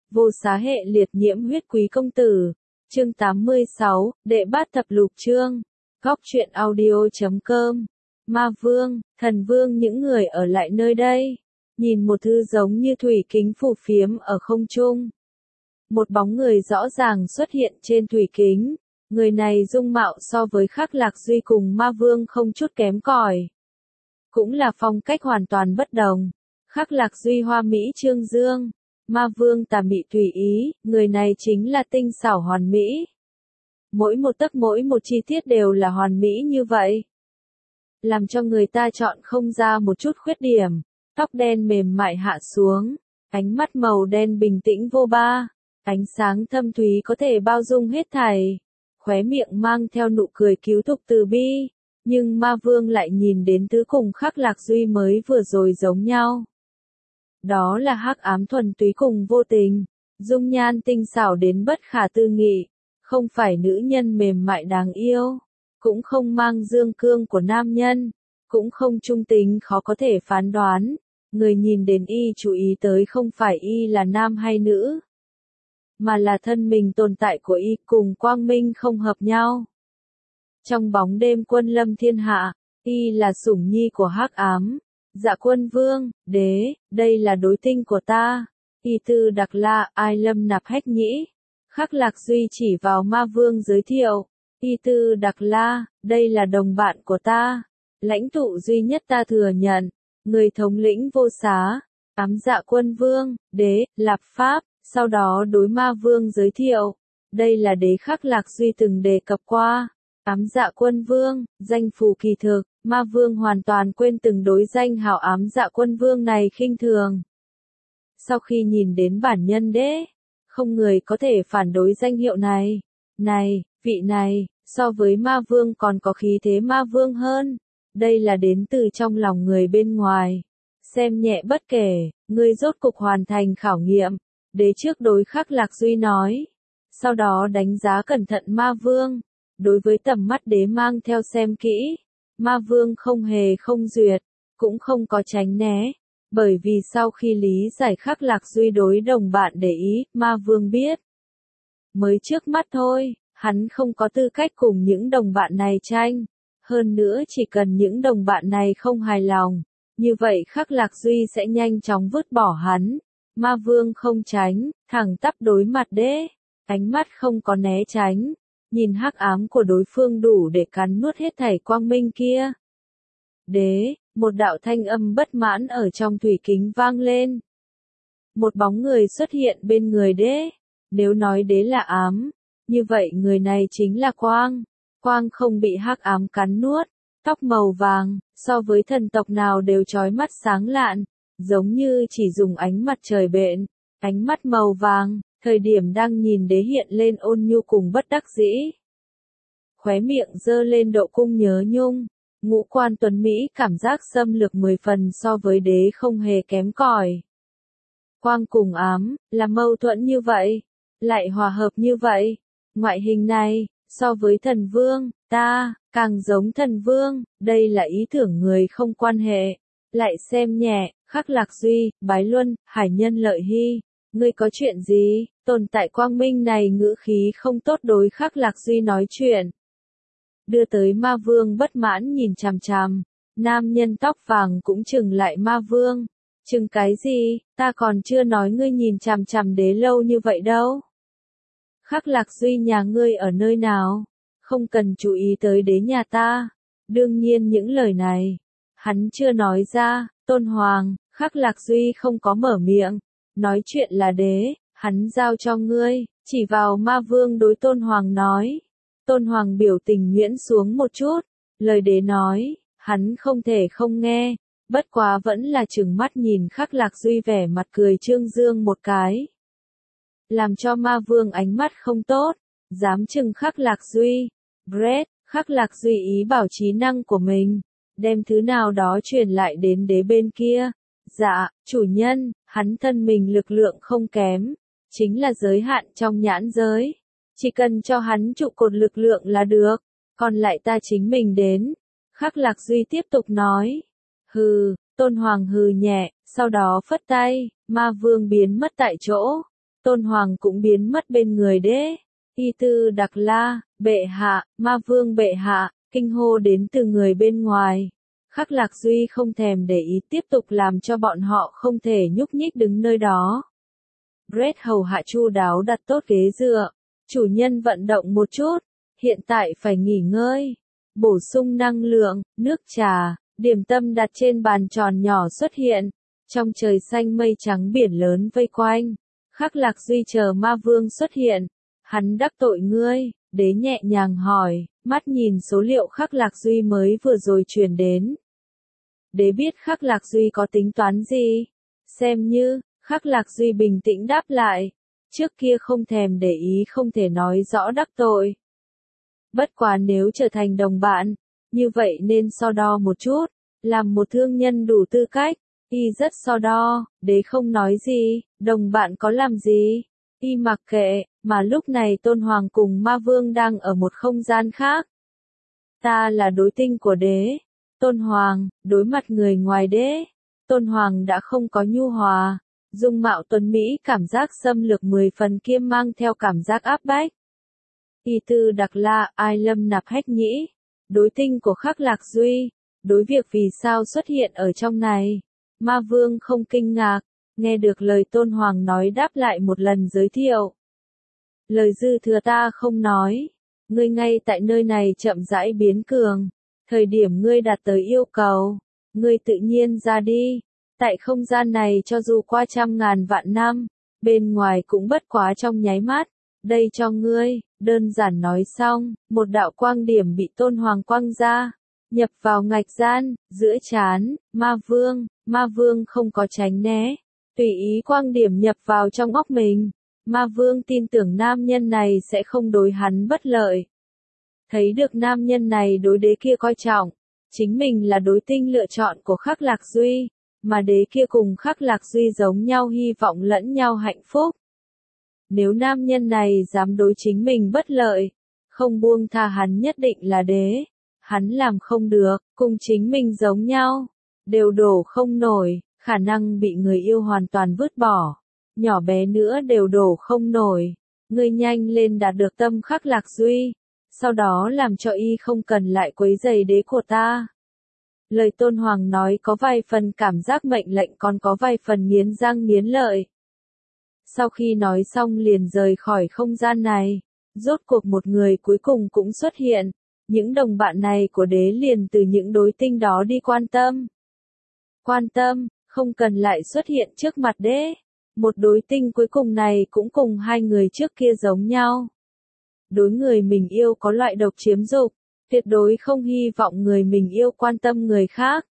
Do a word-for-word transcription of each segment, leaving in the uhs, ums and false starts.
Vô xá hệ liệt nhiễm huyết quý công tử. Chương tám mươi sáu, đệ bát thập lục chương. Góc truyện audio chấm com. Ma vương, thần vương những người ở lại nơi đây. Nhìn một thứ giống như thủy kính phù phiếm ở không trung. Một bóng người rõ ràng xuất hiện trên thủy kính. Người này dung mạo so với Khắc Lạc Duy cùng ma vương không chút kém cỏi. Cũng là phong cách hoàn toàn bất đồng. Khắc Lạc Duy hoa mỹ trương dương. Ma vương tà mị tùy ý, người này chính là tinh xảo hoàn mỹ. Mỗi một tấc mỗi một chi tiết đều là hoàn mỹ như vậy. Làm cho người ta chọn không ra một chút khuyết điểm. Tóc đen mềm mại hạ xuống, ánh mắt màu đen bình tĩnh vô ba, ánh sáng thâm thúy có thể bao dung hết thảy. Khóe miệng mang theo nụ cười cứu thục từ bi, nhưng ma vương lại nhìn đến thứ cùng Khắc Lạc Duy mới vừa rồi giống nhau. Đó là hắc ám thuần túy cùng vô tình, dung nhan tinh xảo đến bất khả tư nghị, không phải nữ nhân mềm mại đáng yêu, cũng không mang dương cương của nam nhân, cũng không trung tính khó có thể phán đoán, người nhìn đến y chú ý tới không phải y là nam hay nữ, mà là thân mình tồn tại của y cùng quang minh không hợp nhau. Trong bóng đêm quân lâm thiên hạ, y là sủng nhi của hắc ám. Dạ quân vương, đế, đây là đối tinh của ta. Y tư đặc la, ai lâm nạp hách nhĩ. Khắc Lạc Duy chỉ vào ma vương giới thiệu. Y tư đặc la, đây là đồng bạn của ta. Lãnh tụ duy nhất ta thừa nhận. Người thống lĩnh vô xá. Ám dạ quân vương, đế, lạp pháp. Sau đó đối ma vương giới thiệu. Đây là đế Khắc Lạc Duy từng đề cập qua. Ám dạ quân vương, danh phù kỳ thực. Ma vương hoàn toàn quên từng đối danh hào ám dạ quân vương này khinh thường. Sau khi nhìn đến bản nhân đế, không người có thể phản đối danh hiệu này. Này, vị này, so với ma vương còn có khí thế ma vương hơn. Đây là đến từ trong lòng người bên ngoài. Xem nhẹ bất kể, ngươi rốt cục hoàn thành khảo nghiệm. Đế trước đối Khắc Lạc Duy nói. Sau đó đánh giá cẩn thận ma vương. Đối với tầm mắt đế mang theo xem kỹ. Ma vương không hề không duyệt, cũng không có tránh né, bởi vì sau khi lý giải Khắc Lạc Duy đối đồng bạn để ý, ma vương biết. Mới trước mắt thôi, hắn không có tư cách cùng những đồng bạn này tranh, hơn nữa chỉ cần những đồng bạn này không hài lòng, như vậy Khắc Lạc Duy sẽ nhanh chóng vứt bỏ hắn. Ma vương không tránh, thẳng tắp đối mặt đế, ánh mắt không có né tránh. Nhìn hắc ám của đối phương đủ để cắn nuốt hết thảy quang minh kia. Đế, một đạo thanh âm bất mãn ở trong thủy kính vang lên. Một bóng người xuất hiện bên người đế. Nếu nói đế là ám, như vậy người này chính là quang. Quang không bị hắc ám cắn nuốt, tóc màu vàng, so với thần tộc nào đều chói mắt sáng lạn, giống như chỉ dùng ánh mặt trời bện, ánh mắt màu vàng. Thời điểm đang nhìn đế hiện lên ôn nhu cùng bất đắc dĩ. Khóe miệng dơ lên độ cung nhớ nhung, ngũ quan tuấn Mỹ cảm giác xâm lược mười phần so với đế không hề kém cỏi. Quang cùng ám, là mâu thuẫn như vậy, lại hòa hợp như vậy. Ngoại hình này, so với thần vương, ta, càng giống thần vương, đây là ý tưởng người không quan hệ. Lại xem nhẹ, Khắc Lạc Duy, Bái Luân, Hải Nhân Lợi Hy. Ngươi có chuyện gì? Tồn tại quang minh này ngữ khí không tốt đối Khắc Lạc Duy nói chuyện. Đưa tới ma vương bất mãn nhìn chằm chằm. Nam nhân tóc vàng cũng chừng lại ma vương. Chừng cái gì? Ta còn chưa nói ngươi nhìn chằm chằm đế lâu như vậy đâu. Khắc Lạc Duy nhà ngươi ở nơi nào? Không cần chú ý tới đế nhà ta. Đương nhiên những lời này, hắn chưa nói ra. Tôn Hoàng, Khắc Lạc Duy không có mở miệng. Nói chuyện là đế, hắn giao cho ngươi, chỉ vào ma vương đối Tôn Hoàng nói. Tôn Hoàng biểu tình nhuyễn xuống một chút, lời đế nói, hắn không thể không nghe, bất quá vẫn là trừng mắt nhìn Khắc Lạc Duy vẻ mặt cười trương dương một cái. Làm cho ma vương ánh mắt không tốt, dám trừng Khắc Lạc Duy. Brett, Khắc Lạc Duy ý bảo trí năng của mình, đem thứ nào đó truyền lại đến đế bên kia. Dạ, chủ nhân, hắn thân mình lực lượng không kém, chính là giới hạn trong nhãn giới. Chỉ cần cho hắn trụ cột lực lượng là được, còn lại ta chính mình đến. Khắc Lạc Duy tiếp tục nói. Hừ, Tôn Hoàng hừ nhẹ, sau đó phất tay, ma vương biến mất tại chỗ. Tôn Hoàng cũng biến mất bên người đế. Y Tư Đặc La, bệ hạ, ma vương bệ hạ, kinh hô đến từ người bên ngoài. Khắc Lạc Duy không thèm để ý, tiếp tục làm cho bọn họ không thể nhúc nhích đứng nơi đó. Brett hầu hạ chu đáo đặt tốt ghế dựa. Chủ nhân vận động một chút, hiện tại phải nghỉ ngơi. Bổ sung năng lượng, nước trà, điểm tâm đặt trên bàn tròn nhỏ xuất hiện. Trong trời xanh mây trắng biển lớn vây quanh. Khắc Lạc Duy chờ ma vương xuất hiện. Hắn đắc tội ngươi, đế nhẹ nhàng hỏi, mắt nhìn số liệu Khắc Lạc Duy mới vừa rồi truyền đến. Đế biết Khắc Lạc Duy có tính toán gì? Xem như, Khắc Lạc Duy bình tĩnh đáp lại. Trước kia không thèm để ý không thể nói rõ đắc tội. Bất quá nếu trở thành đồng bạn, như vậy nên so đo một chút, làm một thương nhân đủ tư cách. Y rất so đo, đế không nói gì, đồng bạn có làm gì? Y mặc kệ, mà lúc này Tôn Hoàng cùng ma vương đang ở một không gian khác. Ta là đối tinh của đế. Tôn Hoàng, đối mặt người ngoài đế. Tôn Hoàng đã không có nhu hòa. Dung mạo tuấn Mỹ cảm giác xâm lược mười phần kiêm mang theo cảm giác áp bách. Y Tư Đặc La, Ai Lâm Nạp Hách Nhĩ. Đối tinh của Khắc Lạc Duy. Đối việc vì sao xuất hiện ở trong này. Ma vương không kinh ngạc. Nghe được lời Tôn Hoàng nói đáp lại một lần giới thiệu. Lời dư thừa ta không nói. Ngươi ngay tại nơi này chậm rãi biến cường. Thời điểm ngươi đạt tới yêu cầu. Ngươi tự nhiên ra đi. Tại không gian này cho dù qua trăm ngàn vạn năm. Bên ngoài cũng bất quá trong nháy mắt. Đây cho ngươi. Đơn giản nói xong. Một đạo quang điểm bị Tôn Hoàng quăng ra. Nhập vào ngạch gian. Giữa trán. Ma vương. Ma vương không có tránh né. Tùy ý quang điểm nhập vào trong óc mình. Ma vương tin tưởng nam nhân này sẽ không đối hắn bất lợi. Thấy được nam nhân này đối đế kia coi trọng. Chính mình là đối tinh lựa chọn của Khắc Lạc Duy. Mà đế kia cùng Khắc Lạc Duy giống nhau hy vọng lẫn nhau hạnh phúc. Nếu nam nhân này dám đối chính mình bất lợi. Không buông tha hắn nhất định là đế. Hắn làm không được, cùng chính mình giống nhau. Đều đổ không nổi. Khả năng bị người yêu hoàn toàn vứt bỏ. Nhỏ bé nữa đều đổ không nổi. Ngươi nhanh lên đạt được tâm Khắc Lạc Duy. Sau đó làm cho y không cần lại quấy rầy đế của ta. Lời Tôn Hoàng nói có vài phần cảm giác mệnh lệnh còn có vài phần nghiến răng nghiến lợi. Sau khi nói xong liền rời khỏi không gian này. Rốt cuộc một người cuối cùng cũng xuất hiện. Những đồng bạn này của đế liền từ những đối tinh đó đi quan tâm. Quan tâm. Không cần lại xuất hiện trước mặt đế. Một đối tinh cuối cùng này cũng cùng hai người trước kia giống nhau. Đối người mình yêu có loại độc chiếm dục, tuyệt đối không hy vọng người mình yêu quan tâm người khác.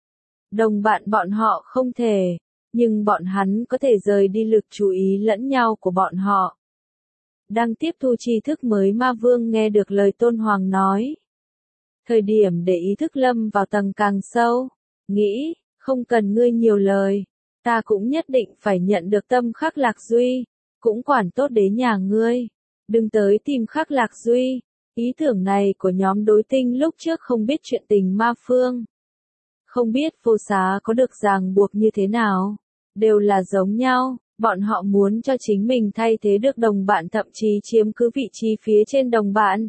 Đồng bạn bọn họ không thể, nhưng bọn hắn có thể rời đi lực chú ý lẫn nhau của bọn họ. Đang tiếp thu tri thức mới ma vương nghe được lời Tôn Hoàng nói. Thời điểm để ý thức lâm vào tầng càng sâu, nghĩ. Không cần ngươi nhiều lời, ta cũng nhất định phải nhận được tâm Khắc Lạc Duy, cũng quản tốt đế nhà ngươi, đừng tới tìm Khắc Lạc Duy. Ý tưởng này của nhóm đối tinh lúc trước không biết chuyện tình ma phương. Không biết vô xá có được ràng buộc như thế nào, đều là giống nhau, bọn họ muốn cho chính mình thay thế được đồng bạn thậm chí chiếm cứ vị trí phía trên đồng bạn.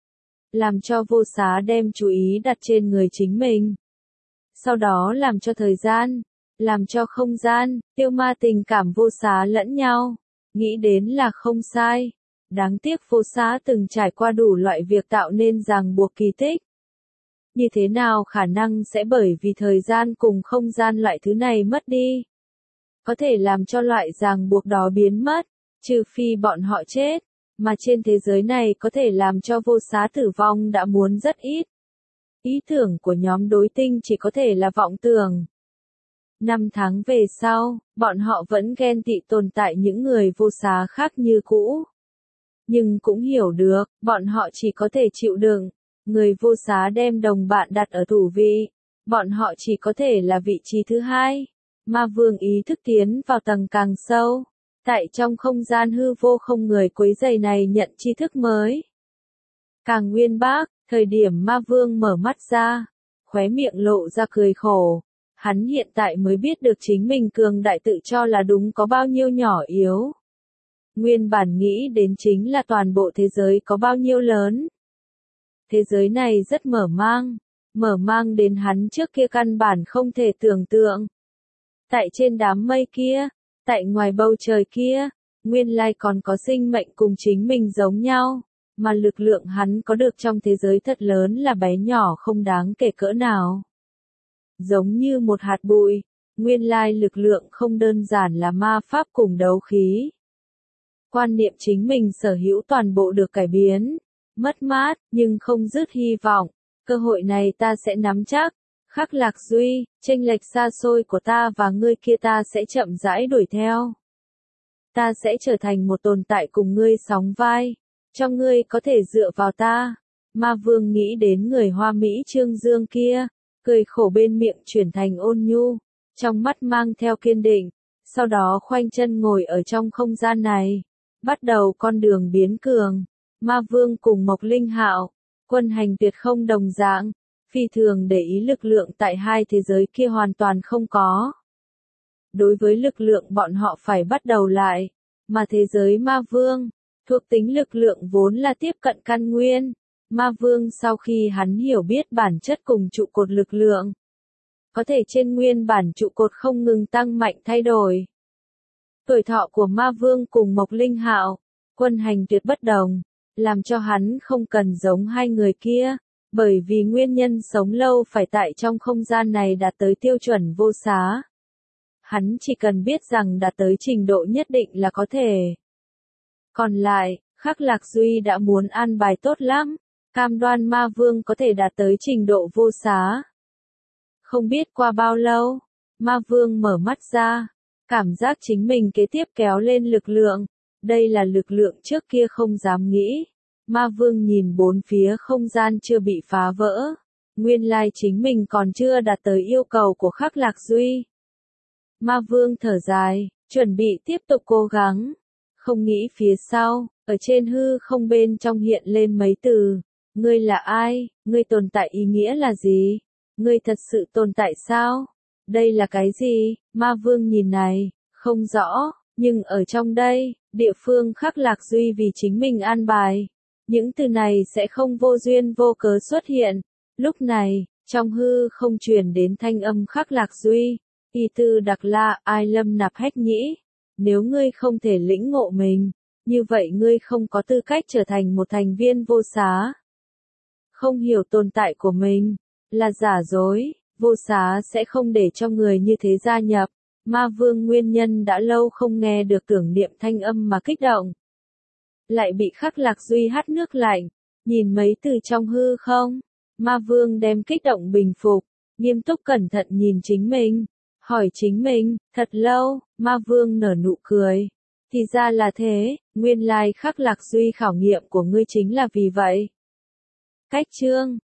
Làm cho vô xá đem chú ý đặt trên người chính mình. Sau đó làm cho thời gian, làm cho không gian, tiêu ma tình cảm vô xá lẫn nhau. Nghĩ đến là không sai. Đáng tiếc vô xá từng trải qua đủ loại việc tạo nên ràng buộc kỳ tích. Như thế nào khả năng sẽ bởi vì thời gian cùng không gian loại thứ này mất đi. Có thể làm cho loại ràng buộc đó biến mất, trừ phi bọn họ chết. Mà trên thế giới này có thể làm cho vô xá tử vong đã muốn rất ít. Ý tưởng của nhóm đối tinh chỉ có thể là vọng tưởng. Năm tháng về sau, bọn họ vẫn ghen tị tồn tại những người vô xá khác như cũ. Nhưng cũng hiểu được, bọn họ chỉ có thể chịu đựng. Người vô xá đem đồng bạn đặt ở thủ vị. Bọn họ chỉ có thể là vị trí thứ hai. Ma vương ý thức tiến vào tầng càng sâu. Tại trong không gian hư vô không người quấy rầy này nhận tri thức mới. Càng nguyên bác. Thời điểm ma vương mở mắt ra, khóe miệng lộ ra cười khổ. Hắn hiện tại mới biết được chính mình cường đại tự cho là đúng có bao nhiêu nhỏ yếu. nguyên bản nghĩ đến chính là toàn bộ thế giới có bao nhiêu lớn. Thế giới này rất mở mang, mở mang đến hắn trước kia căn bản không thể tưởng tượng. Tại trên đám mây kia, tại ngoài bầu trời kia, nguyên lai còn có sinh mệnh cùng chính mình giống nhau, mà lực lượng hắn có được trong thế giới thật lớn là bé nhỏ không đáng kể cỡ nào. Giống như một hạt bụi, nguyên lai lực lượng không đơn giản là ma pháp cùng đấu khí. Quan niệm chính mình sở hữu toàn bộ được cải biến, mất mát, nhưng không dứt hy vọng, cơ hội này ta sẽ nắm chắc. Khắc Lạc Duy, chênh lệch xa xôi của ta và ngươi kia ta sẽ chậm rãi đuổi theo. Ta sẽ trở thành một tồn tại cùng ngươi sóng vai, trong ngươi có thể dựa vào ta. Ma Vương nghĩ đến người Hoa Mỹ Trương Dương kia, cười khổ bên miệng chuyển thành ôn nhu, trong mắt mang theo kiên định, sau đó khoanh chân ngồi ở trong không gian này, bắt đầu con đường biến cường. Ma Vương cùng Mộc Linh Hạo, quân hành tuyệt không đồng dạng, phi thường để ý lực lượng tại hai thế giới kia hoàn toàn không có. Đối với lực lượng bọn họ phải bắt đầu lại, mà thế giới Ma Vương, thuộc tính lực lượng vốn là tiếp cận căn nguyên. Ma Vương sau khi hắn hiểu biết bản chất cùng trụ cột lực lượng, có thể trên nguyên bản trụ cột không ngừng tăng mạnh thay đổi. Tuổi thọ của Ma Vương cùng Mộc Linh Hạo, quân hành tuyệt bất đồng, làm cho hắn không cần giống hai người kia, bởi vì nguyên nhân sống lâu phải tại trong không gian này đạt tới tiêu chuẩn vô xá. Hắn chỉ cần biết rằng đạt tới trình độ nhất định là có thể. Còn lại, Khắc Lạc Duy đã muốn an bài tốt lắm, cam đoan Ma Vương có thể đạt tới trình độ vô xá. Không biết qua bao lâu, Ma Vương mở mắt ra, cảm giác chính mình kế tiếp kéo lên lực lượng, đây là lực lượng trước kia không dám nghĩ. Ma Vương nhìn bốn phía không gian chưa bị phá vỡ, nguyên lai chính mình còn chưa đạt tới yêu cầu của Khắc Lạc Duy. Ma Vương thở dài, chuẩn bị tiếp tục cố gắng, không nghĩ phía sau, ở trên hư không bên trong hiện lên mấy từ, ngươi là ai, ngươi tồn tại ý nghĩa là gì, ngươi thật sự tồn tại sao, đây là cái gì, Ma Vương nhìn này, không rõ, nhưng ở trong đây, địa phương Khắc Lạc Duy vì chính mình an bài. Những từ này sẽ không vô duyên vô cớ xuất hiện. Lúc này, trong hư không truyền đến thanh âm Khắc Lạc Duy. Y tư đặc la, ai lâm nạp hách nhĩ. Nếu ngươi không thể lĩnh ngộ mình, như vậy ngươi không có tư cách trở thành một thành viên vô xá. Không hiểu tồn tại của mình, là giả dối, vô xá sẽ không để cho người như thế gia nhập. Ma Vương nguyên nhân đã lâu không nghe được tưởng niệm thanh âm mà kích động. Lại bị Khắc Lạc Duy hắt nước lạnh, nhìn mấy từ trong hư không, Ma Vương đem kích động bình phục, nghiêm túc cẩn thận nhìn chính mình, hỏi chính mình, thật lâu, Ma Vương nở nụ cười, thì ra là thế, nguyên lai Khắc Lạc Duy khảo nghiệm của ngươi chính là vì vậy. Cách chương